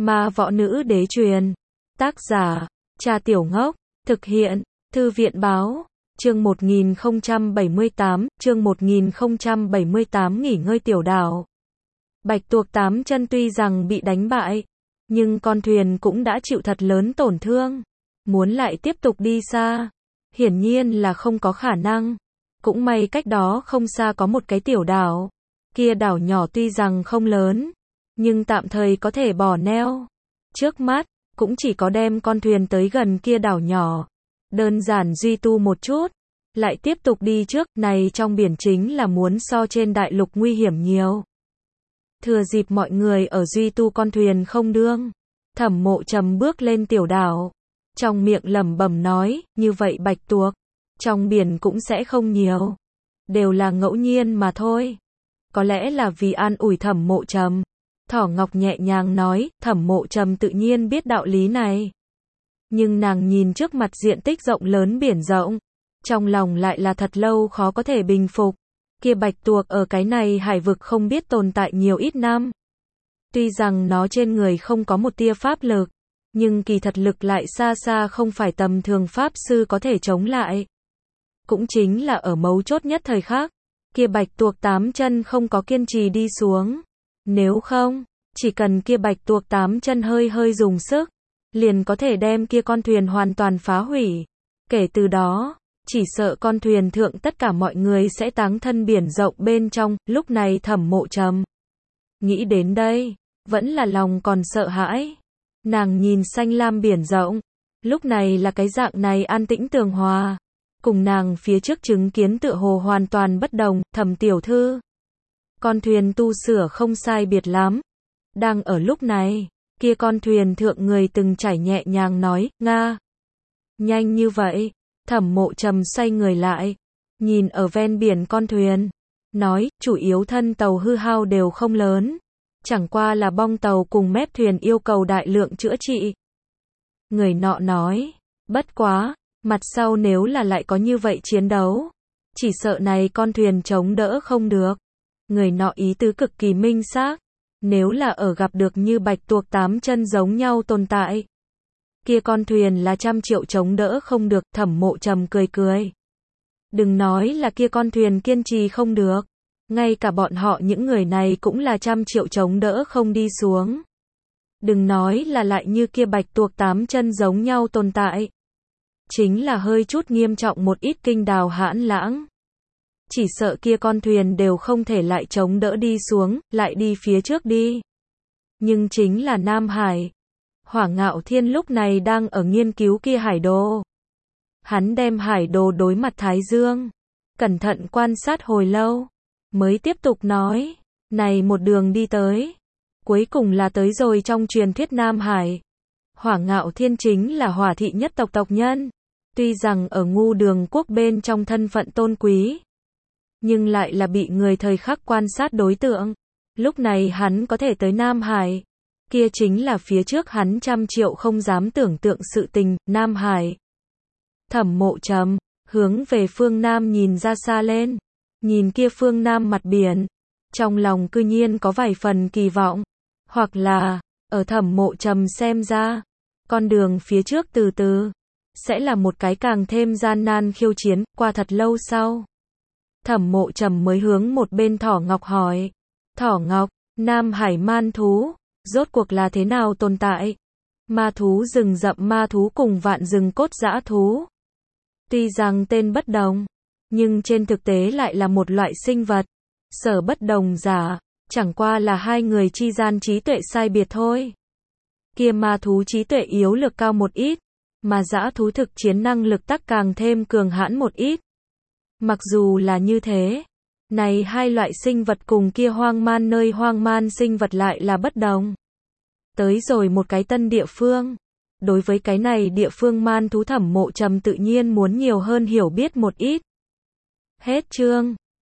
Ma võ nữ đế truyền. Tác giả, Cha Tiểu Ngốc. Thực hiện, Thư viện báo. Chương 1078, nghỉ ngơi tiểu đảo. Bạch tuộc 8 chân tuy rằng bị đánh bại, nhưng con thuyền cũng đã chịu thật lớn tổn thương. Muốn lại tiếp tục đi xa, hiển nhiên là không có khả năng. Cũng may cách đó không xa có một cái tiểu đảo. Kia đảo nhỏ tuy rằng không lớn, nhưng tạm thời có thể bỏ neo. Trước mắt, cũng chỉ có đem con thuyền tới gần kia đảo nhỏ. Đơn giản duy tu một chút, lại tiếp tục đi trước, này trong biển chính là muốn so trên đại lục nguy hiểm nhiều. Thừa dịp mọi người ở duy tu con thuyền không đương, Thẩm Mộ Trầm bước lên tiểu đảo, trong miệng lẩm bẩm nói, như vậy bạch tuộc, trong biển cũng sẽ không nhiều, đều là ngẫu nhiên mà thôi. Có lẽ là vì an ủi Thẩm Mộ Trầm, Thỏ Ngọc nhẹ nhàng nói, Thẩm Mộ Trầm tự nhiên biết đạo lý này. Nhưng nàng nhìn trước mặt diện tích rộng lớn biển rộng, trong lòng lại là thật lâu khó có thể bình phục. Kia bạch tuộc ở cái này hải vực không biết tồn tại nhiều ít năm. Tuy rằng nó trên người không có một tia pháp lực, nhưng kỳ thật lực lại xa xa không phải tầm thường pháp sư có thể chống lại. Cũng chính là ở mấu chốt nhất thời khắc, kia bạch tuộc 8 chân không có kiên trì đi xuống. Nếu không, chỉ cần kia bạch tuộc 8 chân hơi hơi dùng sức, liền có thể đem kia con thuyền hoàn toàn phá hủy. Kể từ đó, chỉ sợ con thuyền thượng tất cả mọi người sẽ táng thân biển rộng bên trong. Lúc này Thẩm Mộ Trầm nghĩ đến đây, vẫn là lòng còn sợ hãi. Nàng nhìn xanh lam biển rộng, lúc này là cái dạng này an tĩnh tường hòa, cùng nàng phía trước chứng kiến tựa hồ hoàn toàn bất đồng. Thẩm tiểu thư, con thuyền tu sửa không sai biệt lắm. Đang ở lúc này, kia con thuyền thượng người từng trải nhẹ nhàng nói, Nga. Nhanh như vậy. Thẩm Mộ Trầm xoay người lại, nhìn ở ven biển con thuyền, nói, chủ yếu thân tàu hư hao đều không lớn, chẳng qua là bong tàu cùng mép thuyền yêu cầu đại lượng chữa trị. Người nọ nói, bất quá, mặt sau nếu là lại có như vậy chiến đấu, chỉ sợ này con thuyền chống đỡ không được. Người nọ ý tứ cực kỳ minh xác, nếu là ở gặp được như bạch tuộc 8 chân giống nhau tồn tại, kia con thuyền là 100 triệu chống đỡ không được. Thẩm Mộ Trầm cười cười. Đừng nói là kia con thuyền kiên trì không được, ngay cả bọn họ những người này cũng là 100 triệu chống đỡ không đi xuống. Đừng nói là lại như kia bạch tuộc 8 chân giống nhau tồn tại. Chính là hơi chút nghiêm trọng một ít kinh đào hãn lãng, chỉ sợ kia con thuyền đều không thể lại chống đỡ đi xuống, lại đi phía trước đi. Nhưng chính là Nam Hải. Hỏa Ngạo Thiên lúc này đang ở nghiên cứu kia hải đồ. Hắn đem hải đồ đối mặt Thái Dương, cẩn thận quan sát hồi lâu, mới tiếp tục nói, này một đường đi tới, cuối cùng là tới rồi trong truyền thuyết Nam Hải. Hỏa Ngạo Thiên chính là Hỏa thị nhất tộc tộc nhân, tuy rằng ở Ngu Đường quốc bên trong thân phận tôn quý, nhưng lại là bị người thời khắc quan sát đối tượng. Lúc này hắn có thể tới Nam Hải, kia chính là phía trước hắn 100 triệu không dám tưởng tượng sự tình. Nam Hải. Thẩm Mộ Trầm hướng về phương Nam nhìn ra xa lên, nhìn kia phương Nam mặt biển, trong lòng cư nhiên có vài phần kỳ vọng, hoặc là, ở Thẩm Mộ Trầm xem ra, con đường phía trước từ từ sẽ là một cái càng thêm gian nan khiêu chiến. Qua thật lâu sau, Thẩm Mộ Trầm mới hướng một bên Thỏ Ngọc hỏi, Thỏ Ngọc, Nam Hải man thú rốt cuộc là thế nào tồn tại? Ma thú rừng rậm ma thú cùng vạn rừng cốt dã thú, tuy rằng tên bất đồng, nhưng trên thực tế lại là một loại sinh vật. Sở bất đồng giả, chẳng qua là hai người chi gian trí tuệ sai biệt thôi. Kia ma thú trí tuệ yếu lược cao một ít, mà dã thú thực chiến năng lực tắc càng thêm cường hãn một ít. Mặc dù là như thế, này hai loại sinh vật cùng kia hoang man nơi hoang man sinh vật lại là bất đồng. Tới rồi một cái tân địa phương, đối với cái này địa phương man thú Thẩm Mộ Trầm tự nhiên muốn nhiều hơn hiểu biết một ít. Hết chương.